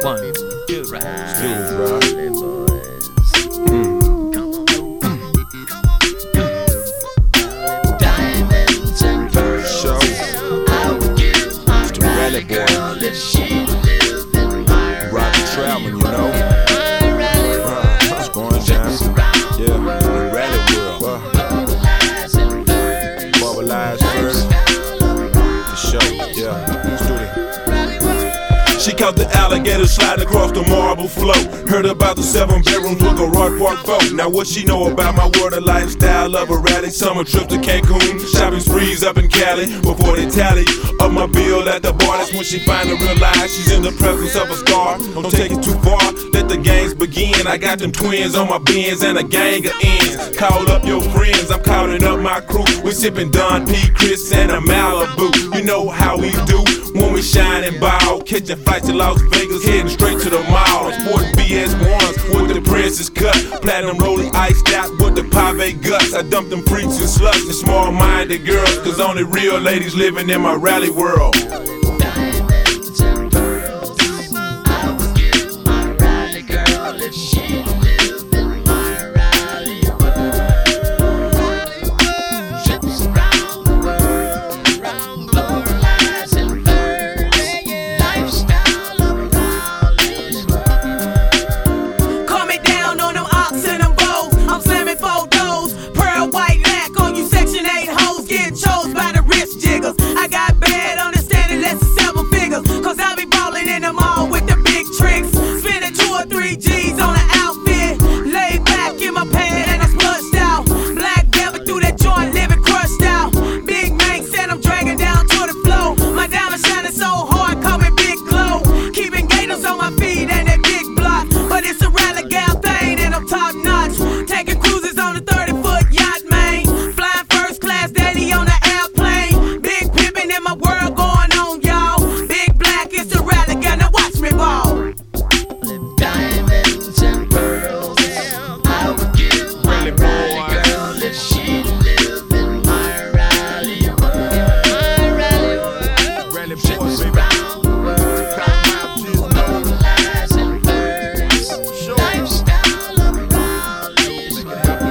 1, 2, Students ride. boys. Diamonds and pearls. Show. I would give my It's the Rally girl Boy. if she lived in my Roger Troutman, you know. What's going down? Yeah, the Rally World. Mobilize first. The show, yeah. Let's do it. She caught the alligator sliding across the marble floor. Heard about the 7 bedrooms with a Roy Park folk. Now what she know about my world of lifestyle of a rally? Summer trip to Cancun, shopping sprees up in Cali. Before they tally up my bill at the bar, that's when she finally realized she's in the presence of a star. Don't take it too far, let the games begin. I got them twins on my Benz and a gang of ends. Call up your friends, I'm calling up my crew. We sipping Don P, Chris, and a Malibu. You know how we do when we shine and ball. Catching flights to Las Vegas, heading straight to the mall. Sporting BS1s with the Princess cut. Platinum rolling iced out with the pave guts. I dump them freaks and sluts and small-minded girls, cause only real ladies living in my rally world. Diamonds and pearls. I would give my rally girl if she lived in my rally world. Trips around the world, glory lies in furs. Lifestyle of Raleigh's world. Calm it down on them ox and them bows. I'm slamming 4 doors. Pearl white lack on you Section 8 hoes. Getting chose by the wrist jiggers. I got bad understanding less than 7 figures. Cause I be ballin' in the mall with the big tricks. Spending 2 or 3 G's on an outfit. Laid back in my pad and I splashed out. Black velvet through that joint, living crushed out. Big Mank said I'm dragging down to the flow. My diamond shining so hard, call me Big Glow. Keeping gators on my feet and that big block. But it's a rally gal thing and I'm top notch. Taking cruises on the 30-foot yacht, man. Flying first class daily on the airplane. Big pimpin' in my world going on, y'all. Big black is the rally gal, now watch me ball. Diamonds and pearls. I would give my rally girl if she lived in my rally world. My rally world. Rally Boy, Trips baby. around the world, glory lies in furs. Lifestyle of Raleigh's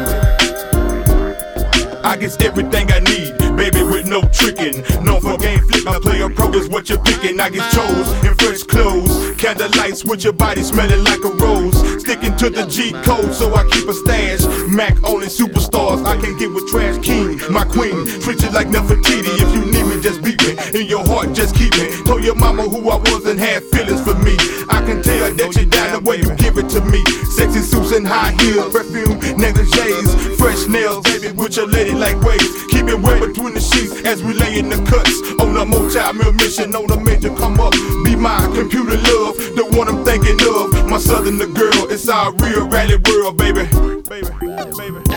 world. I guess everything I need, baby, with no tricking. Known for game flip, I play a pro is what you're picking. I get chose in fresh clothes, candlelights with your body smelling like a rose. Sticking to the G code, so I keep a stash. Mac only superstars, I can get with Trash King, my queen. Treat you like Nefertiti, if you need me, just beat me. In your heart, just keep me. Told your mama who I was and had feelings for me. I can tell that you down the way you give it to me. Sexy suits and high heels, perfume, negligees, fresh nails, baby, with your lady like waves. Keep it wet between the sheets as we lay in the cuts. On a multi-meal mission, on a major come up. Be my computer love, the one I'm thinking of. My southern girl, it's our real rally world, baby. Baby, baby.